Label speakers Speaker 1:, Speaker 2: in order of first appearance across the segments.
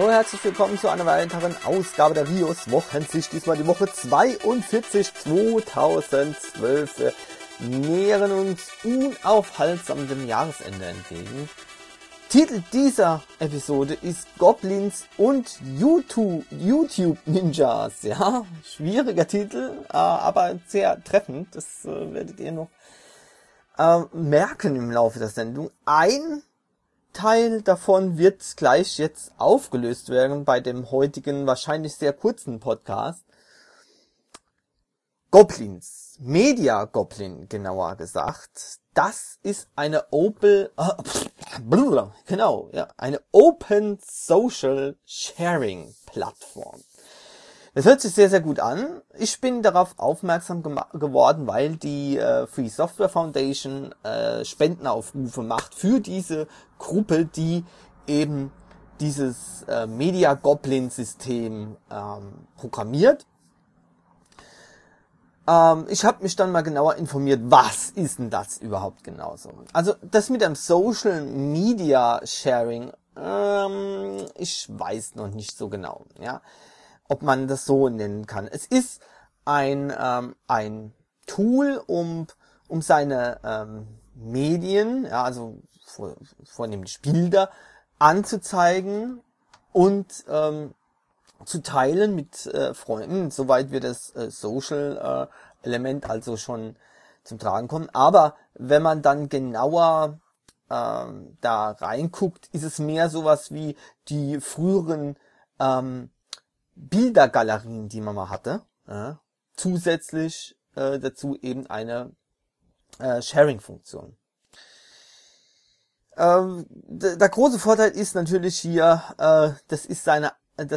Speaker 1: Hallo, herzlich willkommen zu einer weiteren Ausgabe der Rios Wochensicht. Diesmal die Woche 42 2012. Wir nähern uns unaufhaltsam dem Jahresende entgegen. Titel dieser Episode ist Goblins und YouTube Ninjas. Ja, schwieriger Titel, aber sehr treffend. Das werdet ihr noch merken im Laufe der Sendung. Ein Teil davon wird gleich jetzt aufgelöst werden bei dem heutigen, wahrscheinlich sehr kurzen Podcast. Goblins, Media Goblin genauer gesagt, das ist eine eine Open Social Sharing Plattform. Das hört sich sehr, sehr gut an. Ich bin darauf aufmerksam geworden, weil die Free Software Foundation Spendenaufrufe macht für diese Gruppe, die eben dieses Media Goblin System programmiert. Ich habe mich dann mal genauer informiert, was ist denn das überhaupt genauso? Also das mit dem Social Media Sharing, ich weiß noch nicht so genau, ja, ob man das so nennen kann. Es ist ein Tool, um seine Medien, ja, also vornehmlich Bilder, anzuzeigen und zu teilen mit Freunden, soweit wir das Social Element also schon zum Tragen kommen. Aber wenn man dann genauer da reinguckt, ist es mehr sowas wie die früheren Bildergalerien, die man mal hatte. Zusätzlich dazu eben eine Sharing-Funktion. Der große Vorteil ist natürlich hier, das ist seine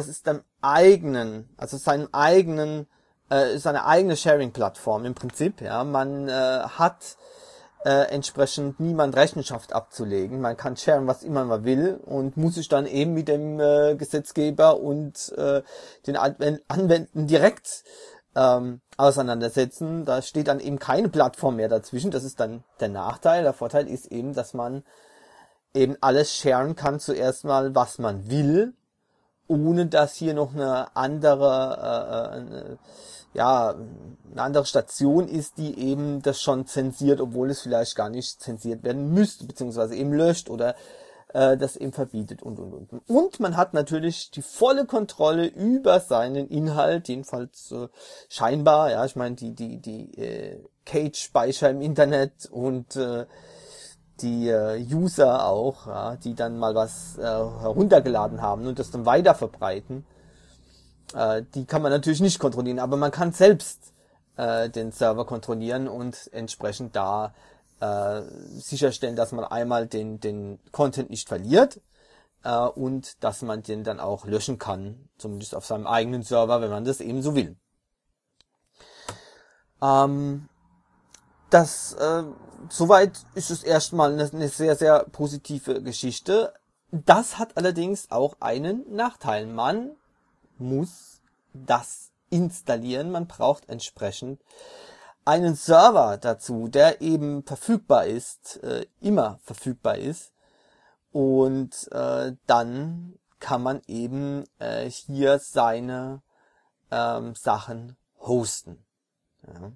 Speaker 1: eigene Sharing-Plattform im Prinzip. Ja, man hat entsprechend niemand Rechenschaft abzulegen. Man kann sharen, was immer man will und muss sich dann eben mit dem Gesetzgeber und den Anwendern direkt auseinandersetzen. Da steht dann eben keine Plattform mehr dazwischen. Das ist dann der Nachteil. Der Vorteil ist eben, dass man eben alles sharen kann, zuerst mal, was man will, ohne dass hier noch eine andere Station ist, die eben das schon zensiert, obwohl es vielleicht gar nicht zensiert werden müsste, beziehungsweise eben löscht oder das eben verbietet und. Und man hat natürlich die volle Kontrolle über seinen Inhalt, jedenfalls scheinbar, ja, ich meine die Cage-Speicher im Internet und die User auch, ja, die dann mal was heruntergeladen haben und das dann weiter verbreiten, die kann man natürlich nicht kontrollieren, aber man kann selbst den Server kontrollieren und entsprechend da sicherstellen, dass man einmal den Content nicht verliert und dass man den dann auch löschen kann, zumindest auf seinem eigenen Server, wenn man das eben so will. Soweit ist es erstmal eine sehr, sehr positive Geschichte. Das hat allerdings auch einen Nachteil. Man muss das installieren. Man braucht entsprechend einen Server dazu, der eben verfügbar ist, immer verfügbar ist. Und dann kann man eben hier seine Sachen hosten. Ja.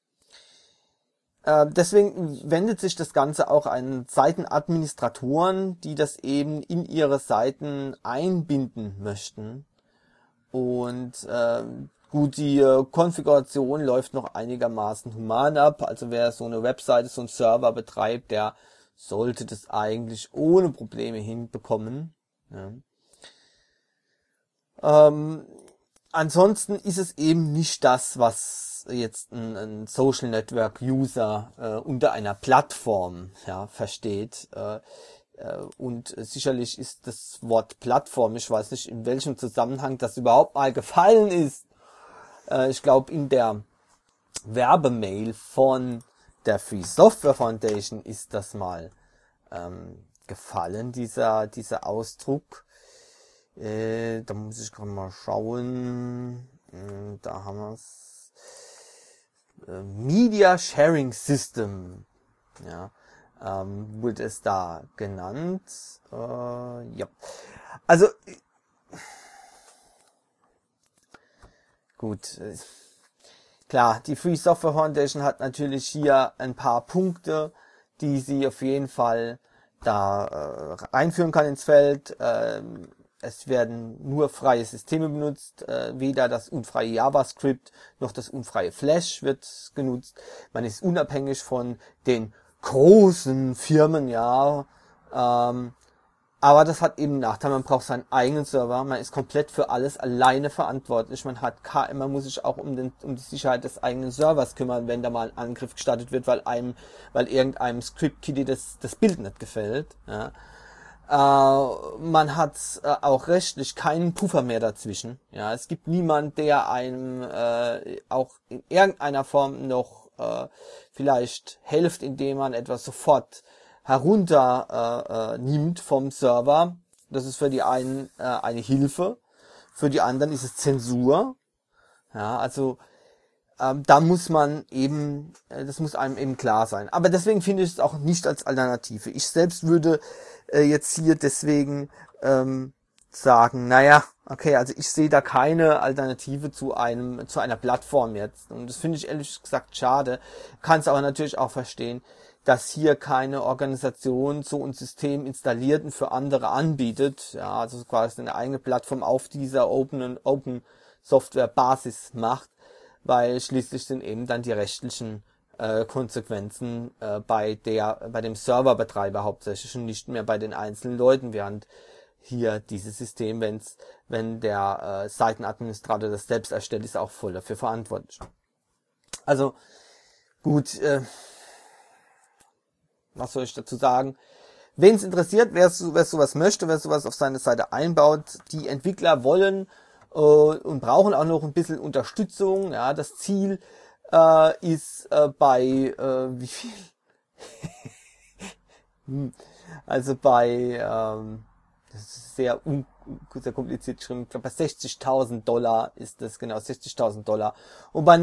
Speaker 1: Deswegen wendet sich das Ganze auch an Seitenadministratoren, die das eben in ihre Seiten einbinden möchten. Und gut, die Konfiguration läuft noch einigermaßen human ab. Also wer so eine Webseite, so einen Server betreibt, der sollte das eigentlich ohne Probleme hinbekommen. Ja. Ansonsten ist es eben nicht das, was jetzt ein Social Network User unter einer Plattform versteht. Und sicherlich ist das Wort Plattform, ich weiß nicht, in welchem Zusammenhang das überhaupt mal gefallen ist. Ich glaube, in der Werbemail von der Free Software Foundation ist das mal gefallen, dieser Ausdruck. Da muss ich gerade mal schauen. Da haben wir es. Media Sharing System. Ja. wurde es da genannt. Ja. Also gut. Klar, die Free Software Foundation hat natürlich hier ein paar Punkte, die sie auf jeden Fall da einführen kann ins Feld. Es werden nur freie Systeme benutzt, weder das unfreie JavaScript noch das unfreie Flash wird genutzt. Man ist unabhängig von den großen Firmen, ja. Aber das hat eben einen Nachteil, man braucht seinen eigenen Server, man ist komplett für alles alleine verantwortlich, man muss sich auch um die Sicherheit des eigenen Servers kümmern, wenn da mal ein Angriff gestartet wird, weil irgendeinem Script-Kiddie das Bild nicht gefällt. Ja. Man hat auch rechtlich keinen Puffer mehr dazwischen. Ja, es gibt niemand, der einem auch in irgendeiner Form noch vielleicht hilft, indem man etwas sofort herunter nimmt vom Server. Das ist für die einen eine Hilfe, für die anderen ist es Zensur. Ja, also da muss man eben, das muss einem eben klar sein. Aber deswegen finde ich es auch nicht als Alternative. Ich selbst würde jetzt hier deswegen sagen, naja, okay, also ich sehe da keine Alternative zu einer Plattform jetzt. Und das finde ich ehrlich gesagt schade. Kann es aber natürlich auch verstehen, dass hier keine Organisation so ein System installiert und für andere anbietet. Ja, also quasi eine eigene Plattform auf dieser Open Software Basis macht, weil schließlich sind eben dann die rechtlichen Konsequenzen bei dem Serverbetreiber hauptsächlich und nicht mehr bei den einzelnen Leuten, während hier dieses System, wenn der Seitenadministrator das selbst erstellt, ist auch voll dafür verantwortlich. Also gut, was soll ich dazu sagen? Wen es interessiert, wer sowas möchte, wer sowas auf seine Seite einbaut, die Entwickler wollen und brauchen auch noch ein bisschen Unterstützung. Ja, das Ziel ist bei wie viel? Also bei das ist sehr kompliziert geschrieben. Ich glaube, bei $60.000 ist das genau, $60.000. Und bei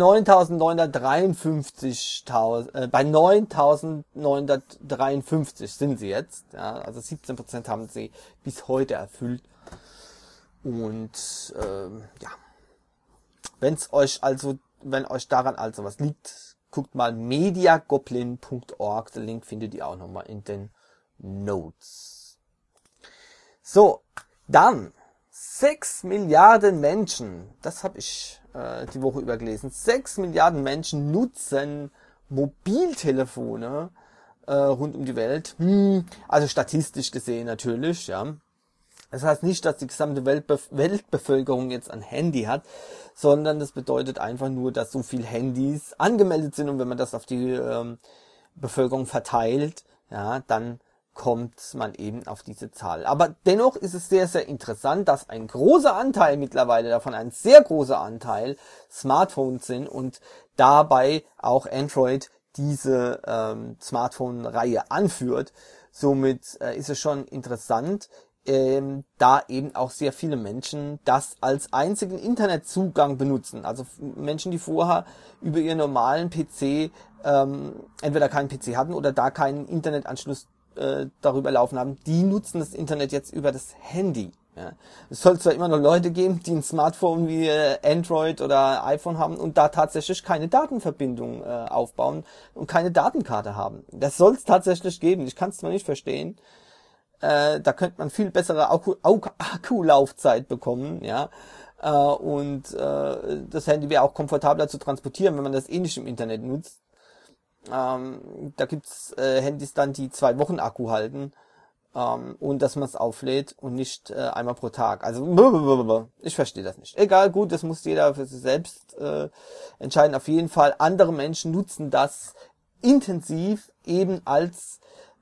Speaker 1: 9.953 sind sie jetzt. Ja, also 17% haben sie bis heute erfüllt. Und ja, wenn euch daran also was liegt, guckt mal mediagoblin.org. Den Link findet ihr auch nochmal in den Notes. So, dann 6 Milliarden Menschen, das habe ich die Woche über gelesen, 6 Milliarden Menschen nutzen Mobiltelefone rund um die Welt. Also statistisch gesehen natürlich, ja. Das heißt nicht, dass die gesamte Weltbevölkerung jetzt ein Handy hat, sondern das bedeutet einfach nur, dass so viele Handys angemeldet sind und wenn man das auf die Bevölkerung verteilt, ja, dann kommt man eben auf diese Zahl. Aber dennoch ist es sehr, sehr interessant, dass ein großer Anteil mittlerweile davon, ein sehr großer Anteil Smartphones sind und dabei auch Android diese Smartphone-Reihe anführt. Somit ist es schon interessant, da eben auch sehr viele Menschen das als einzigen Internetzugang benutzen. Also Menschen, die vorher über ihren normalen PC entweder keinen PC hatten oder da keinen Internetanschluss darüber laufen haben, die nutzen das Internet jetzt über das Handy. Ja. Es soll zwar immer noch Leute geben, die ein Smartphone wie Android oder iPhone haben und da tatsächlich keine Datenverbindung aufbauen und keine Datenkarte haben. Das soll es tatsächlich geben. Ich kann es zwar nicht verstehen. Da könnte man viel bessere Akkulaufzeit bekommen, ja. Und das Handy wäre auch komfortabler zu transportieren, wenn man das eh nicht im Internet nutzt. Da gibt's Handys dann, die 2 Wochen Akku halten und dass man es auflädt und nicht einmal pro Tag. Also ich verstehe das nicht. Egal, gut, das muss jeder für sich selbst entscheiden. Auf jeden Fall, andere Menschen nutzen das intensiv eben als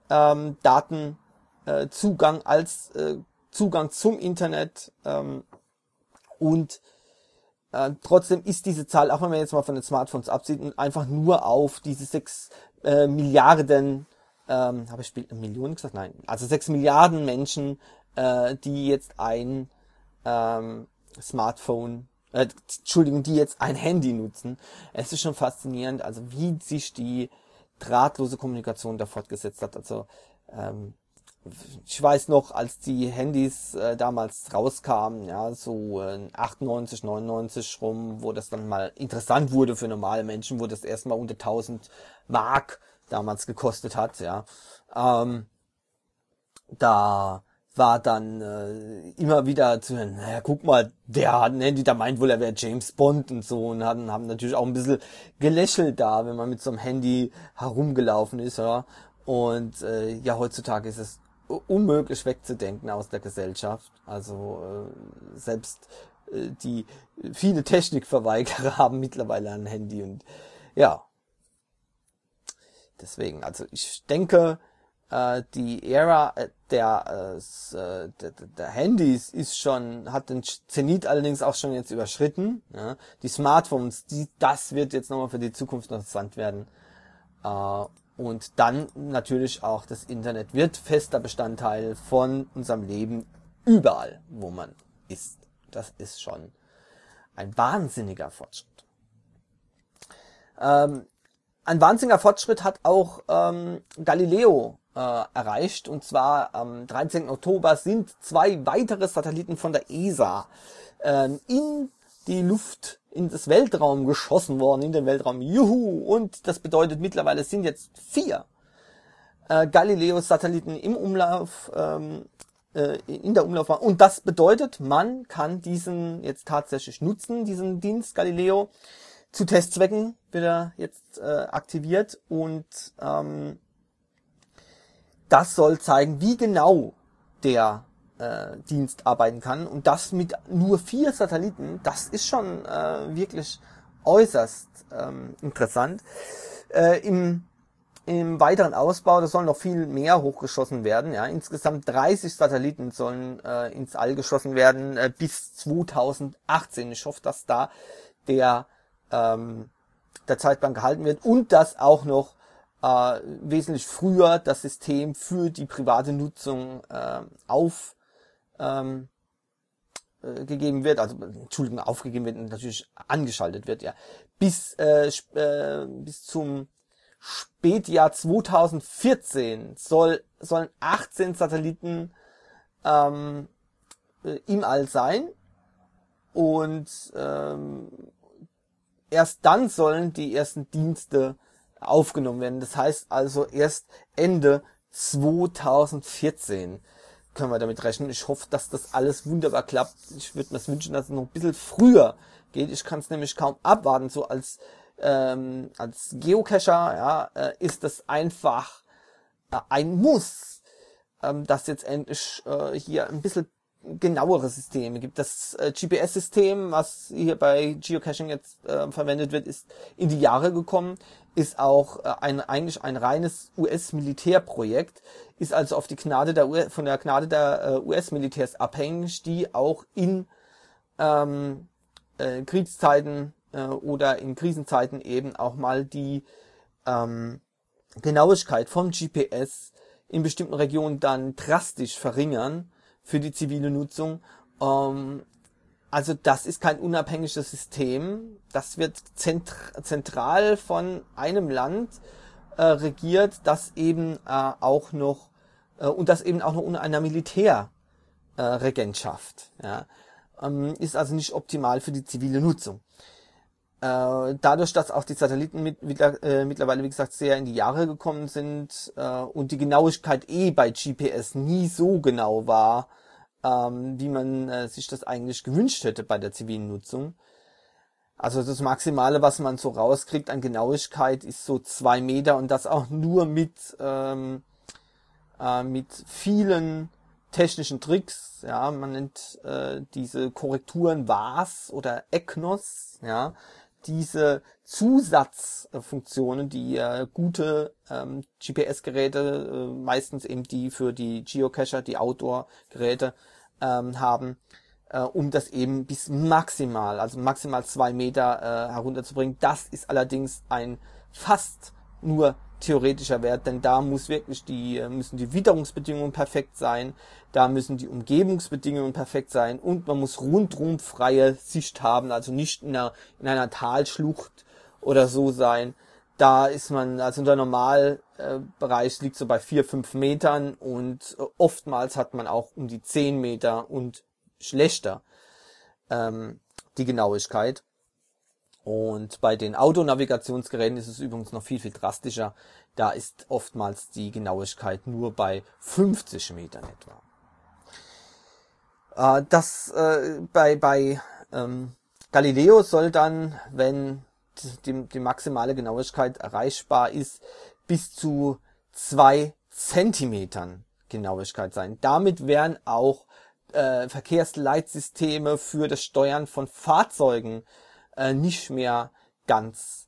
Speaker 1: Datenzugang, als Zugang zum Internet und trotzdem ist diese Zahl, auch wenn man jetzt mal von den Smartphones absieht, und einfach nur auf diese 6 Milliarden, habe ich Millionen gesagt? Nein, also 6 Milliarden Menschen, die jetzt ein Smartphone, die jetzt ein Handy nutzen. Es ist schon faszinierend, also wie sich die drahtlose Kommunikation da fortgesetzt hat. Also ich weiß noch, als die Handys damals rauskamen, ja, so 98, 99 rum, wo das dann mal interessant wurde für normale Menschen, wo das erstmal unter 1000 Mark damals gekostet hat, ja. Da war dann immer wieder zu hören, naja, guck mal, der hat ein Handy, der meint wohl, er wäre James Bond und so, und haben natürlich auch ein bisschen gelächelt da, wenn man mit so einem Handy herumgelaufen ist, ja. Und ja, heutzutage ist es unmöglich wegzudenken aus der Gesellschaft. Also selbst die viele Technikverweigerer haben mittlerweile ein Handy, und ja, deswegen, also ich denke, die Ära der Handys hat den Zenit allerdings auch schon jetzt überschritten. Ja. Die Smartphones, das wird jetzt nochmal für die Zukunft interessant werden. Und dann natürlich auch das Internet wird fester Bestandteil von unserem Leben überall, wo man ist. Das ist schon ein wahnsinniger Fortschritt. Ein wahnsinniger Fortschritt hat auch Galileo erreicht, und zwar am 13. Oktober sind 2 weitere Satelliten von der ESA in die Luft, in das Weltraum geschossen worden, in den Weltraum. Juhu! Und das bedeutet, mittlerweile sind jetzt 4 Galileo-Satelliten im Umlauf, in der Umlaufbahn. Und das bedeutet, man kann diesen jetzt tatsächlich nutzen, diesen Dienst Galileo. Zu Testzwecken wird er jetzt aktiviert, und das soll zeigen, wie genau der Dienst arbeiten kann, und das mit nur 4 Satelliten. Das ist schon wirklich äußerst interessant. Im weiteren Ausbau, da sollen noch viel mehr hochgeschossen werden. Ja, insgesamt 30 Satelliten sollen ins All geschossen werden bis 2018. Ich hoffe, dass da der Zeitplan gehalten wird und dass auch noch wesentlich früher das System für die private Nutzung gegeben wird, also aufgegeben wird und natürlich angeschaltet wird, ja. Bis zum Spätjahr 2014 sollen 18 Satelliten im All sein, und erst dann sollen die ersten Dienste aufgenommen werden. Das heißt also erst Ende 2014 können wir damit rechnen. Ich hoffe, dass das alles wunderbar klappt. Ich würde mir wünschen, dass es noch ein bisschen früher geht. Ich kann es nämlich kaum abwarten. So als Geocacher, ja, ist das einfach ein Muss, dass jetzt endlich hier ein bisschen genauere Systeme gibt. Das GPS-System, was hier bei Geocaching jetzt verwendet wird, ist in die Jahre gekommen, ist auch eigentlich ein reines US-Militärprojekt, ist also auf die Gnade von der Gnade der US-Militärs abhängig, die auch in Kriegszeiten oder in Krisenzeiten eben auch mal die Genauigkeit vom GPS in bestimmten Regionen dann drastisch verringern für die zivile Nutzung. Also das ist kein unabhängiges System. Das wird zentral von einem Land regiert, das eben auch noch unter einer Militärregentschaft. Ja. Ist also nicht optimal für die zivile Nutzung. Dadurch, dass auch die Satelliten mittlerweile, wie gesagt, sehr in die Jahre gekommen sind und die Genauigkeit bei GPS nie so genau war, wie man sich das eigentlich gewünscht hätte bei der zivilen Nutzung. Also das Maximale, was man so rauskriegt an Genauigkeit, ist so 2 Meter, und das auch nur mit vielen technischen Tricks. Ja, man nennt diese Korrekturen VAS oder EGNOS, ja. Diese Zusatzfunktionen, die gute GPS-Geräte, meistens eben die für die Geocacher, die Outdoor-Geräte haben, um das eben bis maximal 2 Meter herunterzubringen. Das ist allerdings ein fast nur theoretischer Wert, denn da müssen die Witterungsbedingungen perfekt sein, da müssen die Umgebungsbedingungen perfekt sein, und man muss rundrum freie Sicht haben, also nicht in einer Talschlucht oder so sein. Da ist man, also der Normalbereich liegt so bei 4, 5 Metern und oftmals hat man auch um die 10 Meter und schlechter die Genauigkeit. Und bei den Autonavigationsgeräten ist es übrigens noch viel, viel drastischer. Da ist oftmals die Genauigkeit nur bei 50 Metern etwa. Bei Galileo soll dann, wenn die maximale Genauigkeit erreichbar ist, bis zu 2 Zentimetern Genauigkeit sein. Damit wären auch Verkehrsleitsysteme für das Steuern von Fahrzeugen nicht mehr ganz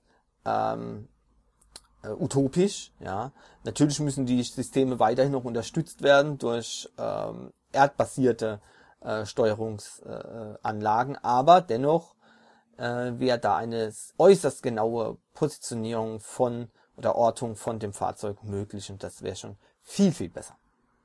Speaker 1: utopisch. Ja, natürlich müssen die Systeme weiterhin noch unterstützt werden durch erdbasierte Steuerungsanlagen, aber dennoch wäre da eine äußerst genaue Positionierung von oder Ortung von dem Fahrzeug möglich und das wäre schon viel, viel besser.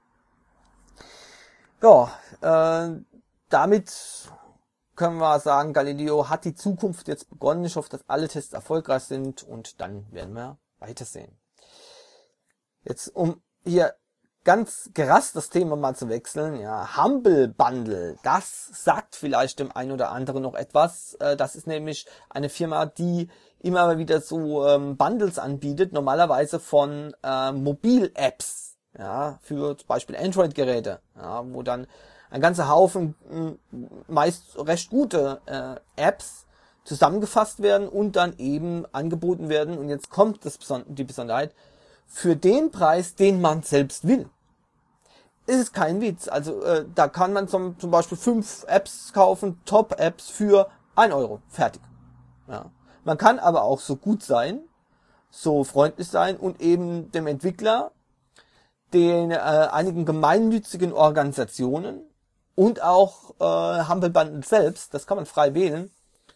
Speaker 1: Ja, damit können wir sagen, Galileo hat die Zukunft jetzt begonnen. Ich hoffe, dass alle Tests erfolgreich sind und dann werden wir weitersehen. Jetzt, um hier ganz krass das Thema mal zu wechseln, ja, Humble Bundle, das sagt vielleicht dem einen oder anderen noch etwas. Das ist nämlich eine Firma, die immer wieder so Bundles anbietet, normalerweise von Mobil-Apps, ja, für zum Beispiel Android-Geräte, ja, wo dann ein ganzer Haufen meist recht gute Apps zusammengefasst werden und dann eben angeboten werden. Und jetzt kommt die Besonderheit, für den Preis, den man selbst will. Ist kein Witz. Also da kann man zum Beispiel 5 Apps kaufen, Top-Apps für 1 Euro. Fertig. Ja. Man kann aber auch so gut sein, so freundlich sein und eben dem Entwickler, den einigen gemeinnützigen Organisationen und auch Humble Bundle selbst, das kann man frei wählen,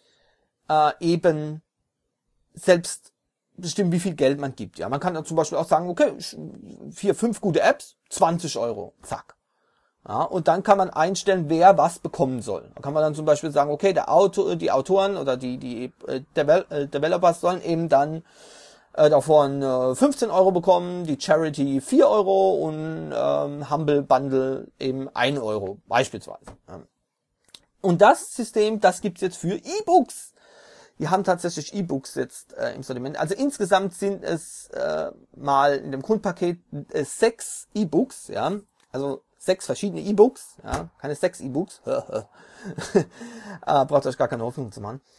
Speaker 1: eben selbst bestimmen, wie viel Geld man gibt. Ja, man kann dann zum Beispiel auch sagen, okay, 4, 5 gute Apps, 20 Euro, zack. Ja, und dann kann man einstellen, wer was bekommen soll. Da kann man dann zum Beispiel sagen, okay, die Autoren oder die Developers sollen eben dann davon 15 Euro bekommen, die Charity 4 Euro und Humble Bundle eben 1 Euro, beispielsweise. Und das System, das gibt's jetzt für E-Books. Die haben tatsächlich E-Books jetzt im Sortiment. Also insgesamt sind es mal in dem Grundpaket 6 E-Books, ja, also 6 verschiedene E-Books, ja, keine 6 E-Books. Braucht euch gar keine Hoffnung zu machen.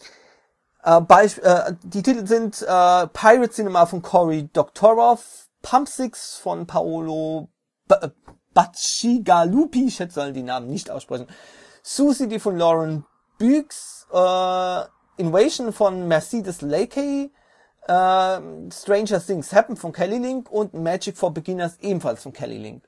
Speaker 1: Die Titel sind Pirate Cinema von Cory Doctorow, Pump Six von Paolo Bacigalupi, ich soll die Namen nicht aussprechen, Suicide von Lauren Buggs, Invasion von Mercedes Lakey, Stranger Things Happen von Kelly Link und Magic for Beginners ebenfalls von Kelly Link.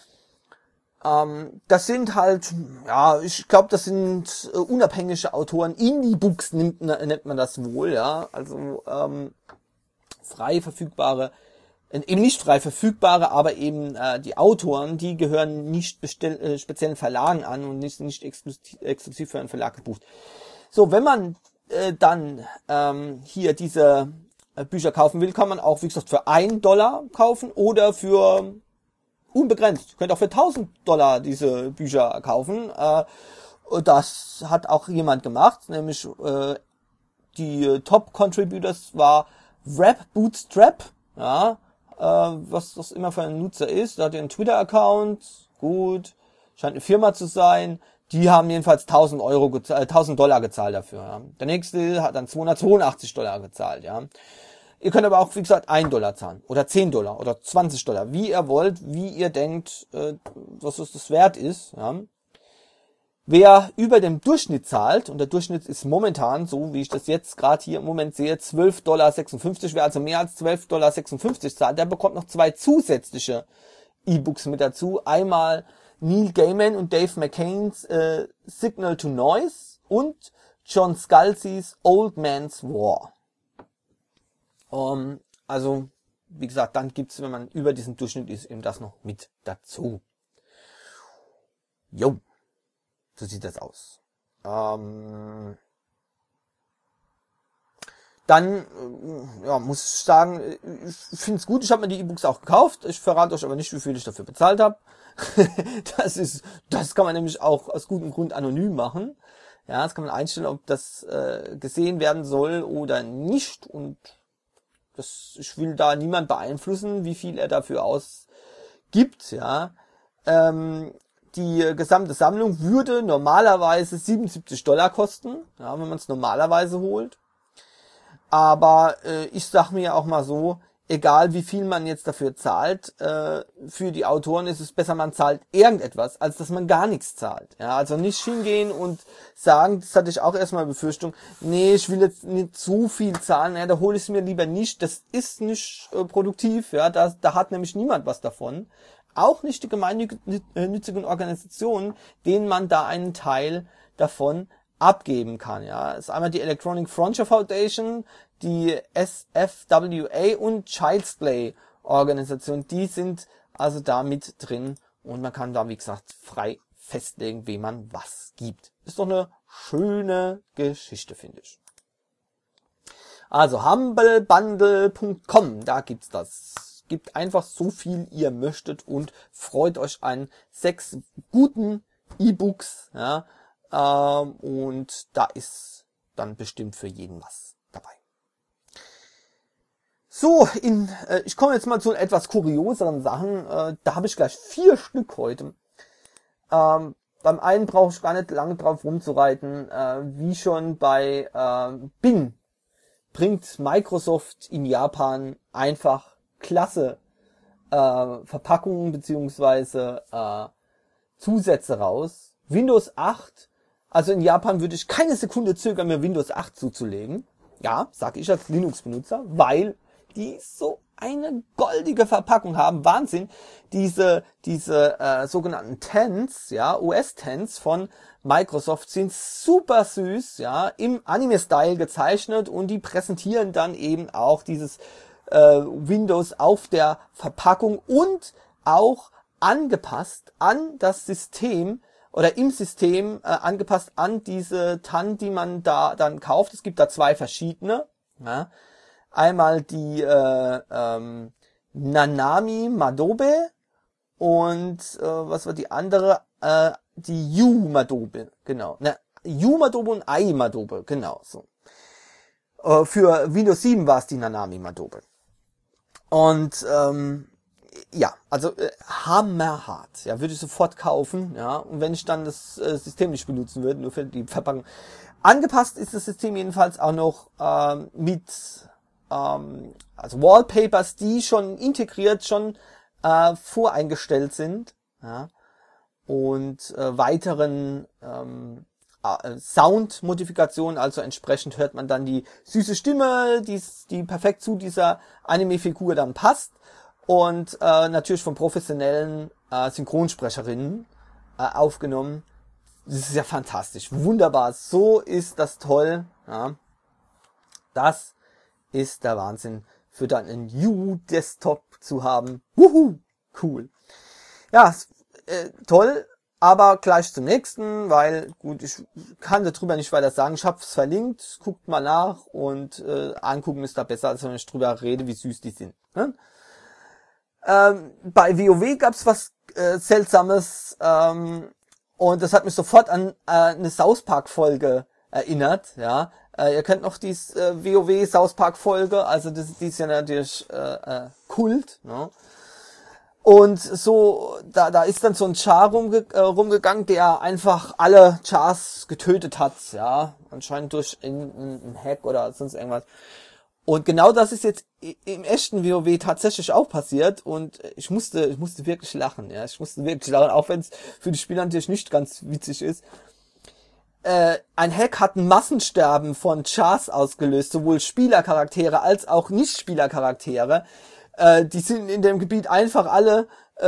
Speaker 1: Das sind halt, ja, ich glaube, das sind unabhängige Autoren. Indie-Books nennt man das wohl, ja. Also frei verfügbare, eben nicht frei verfügbare, aber eben die Autoren, die gehören nicht speziellen Verlagen an und nicht exklusiv für einen Verlag gebucht. So, wenn man dann hier diese Bücher kaufen will, kann man auch, wie gesagt, für $1 kaufen oder für unbegrenzt. Ihr könnt auch für $1000 diese Bücher kaufen. Das hat auch jemand gemacht, nämlich die Top-Contributors war Rap Bootstrap, ja, was das immer für ein Nutzer ist. Da hat er einen Twitter-Account, gut, scheint eine Firma zu sein. Die haben jedenfalls $1000 gezahlt dafür. Ja. Der nächste hat dann $282 gezahlt, ja. Ihr könnt aber auch, wie gesagt, $1 zahlen oder $10 oder $20, wie ihr wollt, wie ihr denkt, was das wert ist. Ja. Wer über dem Durchschnitt zahlt, und der Durchschnitt ist momentan, so wie ich das jetzt gerade hier im Moment sehe, $12,56, wer also mehr als $12,56 zahlt, der bekommt noch 2 zusätzliche E-Books mit dazu. Einmal Neil Gaiman und Dave McCains Signal to Noise und John Scalzi's Old Man's War. Also, wie gesagt, dann gibt's, wenn man über diesen Durchschnitt ist, eben das noch mit dazu. Jo, so sieht das aus. dann ja, muss ich sagen, ich finde es gut. Ich habe mir die E-Books auch gekauft. Ich verrate euch aber nicht, wie viel ich dafür bezahlt habe. Das kann man nämlich auch aus gutem Grund anonym machen. Ja, das kann man einstellen, ob das gesehen werden soll oder nicht. Und ich will da niemand beeinflussen, wie viel er dafür ausgibt. Ja, die gesamte Sammlung würde normalerweise $77 kosten, ja, wenn man es normalerweise holt. Aber ich sag mir auch mal so, egal wie viel man jetzt dafür zahlt, für die Autoren ist es besser, man zahlt irgendetwas, als dass man gar nichts zahlt. Ja, also nicht hingehen und sagen, das hatte ich auch erstmal Befürchtung, nee, ich will jetzt nicht zu viel zahlen, ja, da hole ich es mir lieber nicht, das ist nicht produktiv, ja, da hat nämlich niemand was davon. Auch nicht die gemeinnützigen Organisationen, denen man da einen Teil davon abgeben kann. Ja, das ist einmal die Electronic Frontier Foundation, die SFWA und Child's Play Organisation. Die sind also da mit drin und man kann da, wie gesagt, frei festlegen, wem man was gibt. Ist doch eine schöne Geschichte, finde ich. Also humblebundle.com, da gibt's das. Gibt einfach so viel ihr möchtet und freut euch an 6 guten E-Books, ja, und da ist dann bestimmt für jeden was dabei. So, ich komme jetzt mal zu etwas kurioseren Sachen, da habe ich gleich 4 Stück heute. Beim einen brauche ich gar nicht lange drauf rumzureiten, wie schon bei Bing bringt Microsoft in Japan einfach klasse Verpackungen beziehungsweise Zusätze raus. Windows 8, also in Japan würde ich keine Sekunde zögern, mir Windows 8 zuzulegen. Ja, sage ich als Linux-Benutzer, weil die so eine goldige Verpackung haben. Wahnsinn. Diese sogenannten Tens, ja, OS-Tens von Microsoft sind super süß, ja, im Anime-Style gezeichnet und die präsentieren dann eben auch dieses Windows auf der Verpackung und auch angepasst an das System oder im System angepasst an diese TAN, die man da dann kauft. Es gibt da 2 verschiedene. Ja. Einmal die Nanami Madobe und was war die andere? Die Yu Madobe, genau. Yu Madobe und Ai Madobe, genau so. Für Windows 7 war es die Nanami Madobe. Und ja, also hammerhart, ja, würde ich sofort kaufen, ja, und wenn ich dann das System nicht benutzen würde, nur für die Verpackung. Angepasst ist das System jedenfalls auch noch mit also Wallpapers, die schon integriert, schon voreingestellt sind, ja, und weiteren Sound-Modifikationen, also entsprechend hört man dann die süße Stimme, die perfekt zu dieser Anime-Figur dann passt und natürlich von professionellen Synchronsprecherinnen aufgenommen. Das ist ja fantastisch, wunderbar, so ist das toll, ja. Das ist der Wahnsinn, für dann einen U-Desktop zu haben. Wuhu, cool. Ja, toll. Aber gleich zum nächsten, weil, gut, ich kann darüber nicht weiter sagen. Ich habe es verlinkt, guckt mal nach und angucken ist da besser, als wenn ich drüber rede, wie süß die sind. Ne? Bei WoW gab's was Seltsames und das hat mich sofort an eine South Park Folge erinnert. Ja, ihr kennt noch die WoW South Park Folge, also die ist ja natürlich Kult. Ne? Und so, da ist dann so ein Char rumgegangen, der einfach alle Chars getötet hat, ja, anscheinend durch einen Hack oder sonst irgendwas. Und genau das ist jetzt im echten WoW tatsächlich auch passiert und ich musste wirklich lachen, ja, auch wenn es für die Spieler natürlich nicht ganz witzig ist. Ein Hack hat ein Massensterben von Chars ausgelöst, sowohl Spielercharaktere als auch Nicht-Spielercharaktere. Die sind in dem Gebiet einfach alle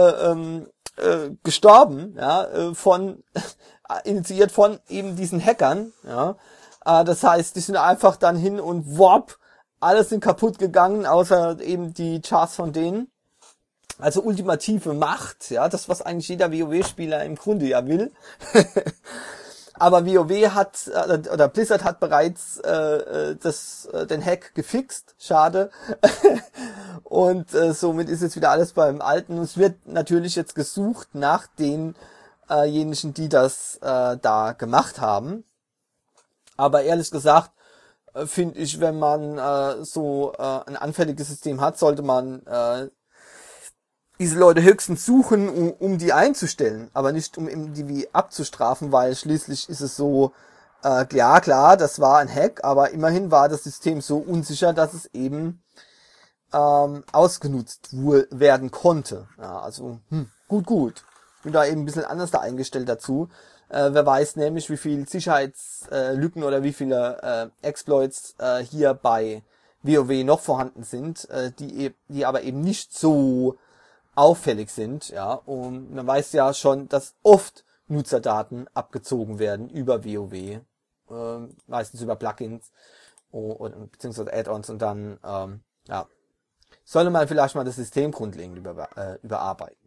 Speaker 1: gestorben, ja, initiiert von eben diesen Hackern, ja. Das heißt, die sind einfach dann hin und warp, alles sind kaputt gegangen, außer eben die Chars von denen. Also ultimative Macht, ja, das was eigentlich jeder WoW-Spieler im Grunde ja will. Aber WoW hat, oder Blizzard hat bereits den Hack gefixt, schade. Und somit ist jetzt wieder alles beim Alten. Und es wird natürlich jetzt gesucht nach denjenigen, die das da gemacht haben. Aber ehrlich gesagt, finde ich, wenn man ein anfälliges System hat, sollte man diese Leute höchstens suchen, um die einzustellen, aber nicht um die abzustrafen, weil schließlich ist es so, klar, das war ein Hack, aber immerhin war das System so unsicher, dass es eben ausgenutzt werden konnte. Ja, also gut. Bin da eben ein bisschen anders da eingestellt dazu. Wer weiß nämlich, wie viel Sicherheitslücken oder wie viele Exploits hier bei WoW noch vorhanden sind, die aber eben nicht so auffällig sind, ja, und man weiß ja schon, dass oft Nutzerdaten abgezogen werden über WoW, meistens über Plugins oder beziehungsweise Add-ons und dann, sollte man vielleicht mal das System grundlegend überarbeiten.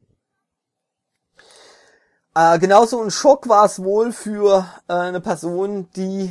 Speaker 1: Genauso ein Schock war es wohl für eine Person, die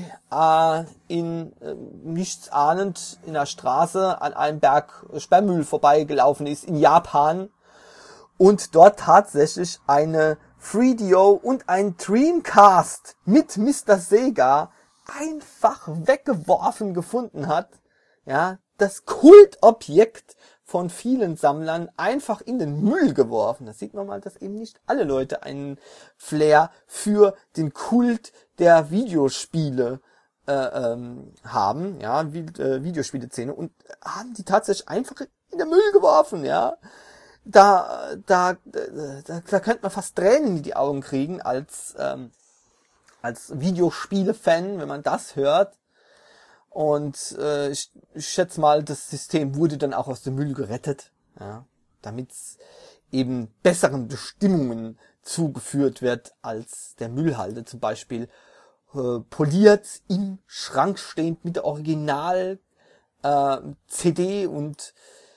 Speaker 1: nichts ahnend in der Straße an einem Berg Sperrmüll vorbeigelaufen ist in Japan und dort tatsächlich eine 3DO und ein Dreamcast mit Mr. Sega einfach weggeworfen gefunden hat. Ja, das Kultobjekt von vielen Sammlern einfach in den Müll geworfen. Da sieht man mal, dass eben nicht alle Leute einen Flair für den Kult der Videospiele haben, ja, Videospieleszene, und haben die tatsächlich einfach in den Müll geworfen, ja. Da könnte man fast Tränen in die Augen kriegen als Videospiele-Fan, wenn man das hört. Und ich schätze mal, das System wurde dann auch aus dem Müll gerettet, ja, damit es eben besseren Bestimmungen zugeführt wird als der Müllhalde, zum Beispiel poliert im Schrank stehend mit der Original CD und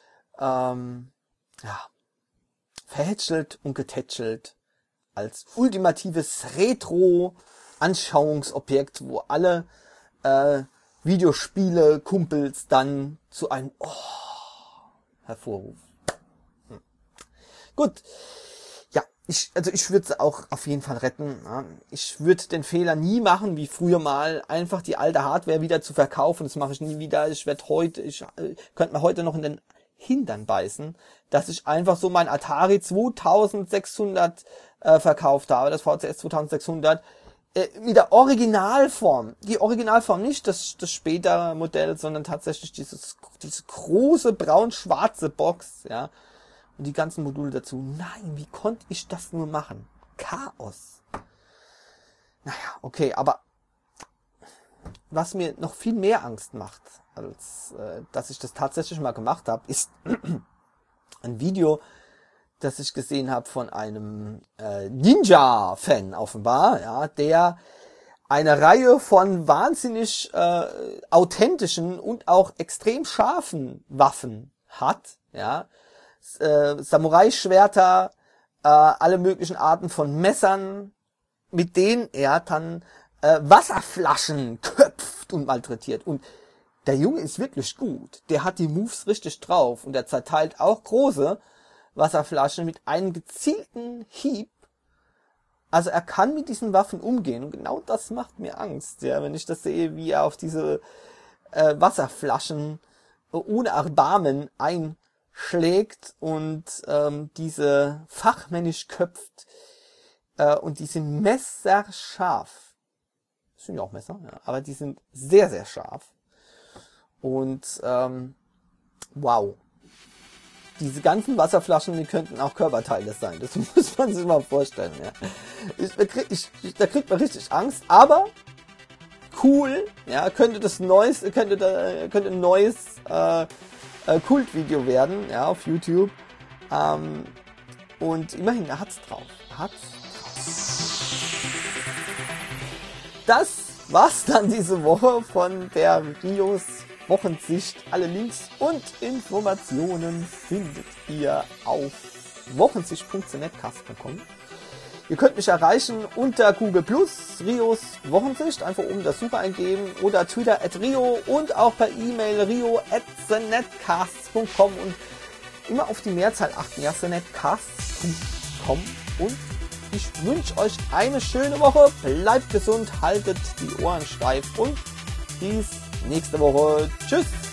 Speaker 1: verhätschelt und getätschelt als ultimatives Retro-Anschauungsobjekt, wo alle Videospiele-Kumpels dann zu einem hervorrufen. Gut. Ja, ich würde es auch auf jeden Fall retten. Ja. Ich würde den Fehler nie machen, wie früher mal, einfach die alte Hardware wieder zu verkaufen. Das mache ich nie wieder. Ich könnte mir heute noch in den Hintern beißen, dass ich einfach so mein Atari 2600 verkauft habe, das VCS 2600, mit der Originalform. Die Originalform, nicht das spätere Modell, sondern tatsächlich diese große braun-schwarze Box, ja. Und die ganzen Module dazu. Nein, wie konnte ich das nur machen? Chaos. Naja, okay, aber was mir noch viel mehr Angst macht, als dass ich das tatsächlich mal gemacht habe, ist ein Video, das ich gesehen habe von einem Ninja-Fan offenbar, ja, der eine Reihe von wahnsinnig authentischen und auch extrem scharfen Waffen hat, ja, Samurai-Schwerter, alle möglichen Arten von Messern, mit denen er dann Wasserflaschen köpft und malträtiert. Und der Junge ist wirklich gut. Der hat die Moves richtig drauf und er zerteilt auch große Wasserflaschen mit einem gezielten Hieb. Also er kann mit diesen Waffen umgehen und genau das macht mir Angst, ja, wenn ich das sehe, wie er auf diese Wasserflaschen ohne Erbarmen einschlägt und diese fachmännisch köpft und die sind messerscharf. Das sind ja auch Messer, ja, aber die sind sehr, sehr scharf. Und wow. Diese ganzen Wasserflaschen, die könnten auch Körperteile sein. Das muss man sich mal vorstellen. Ja. Da kriegt man richtig Angst. Aber cool, ja, könnte ein neues Kultvideo werden, ja, auf YouTube. Und immerhin, er hat's drauf. Das war's dann diese Woche von der Rios Wochensicht. Alle Links und Informationen findet ihr auf wochensicht.netcast.com. Ihr könnt mich erreichen unter Google+, Rios Wochensicht, einfach oben das Suche eingeben, oder Twitter @Rio und auch per E-Mail rio@thenetcasts.com und immer auf die Mehrzahl achten, ja, thenetcasts.com. Und ich wünsche euch eine schöne Woche, bleibt gesund, haltet die Ohren steif und bis nächste Woche. Tschüss!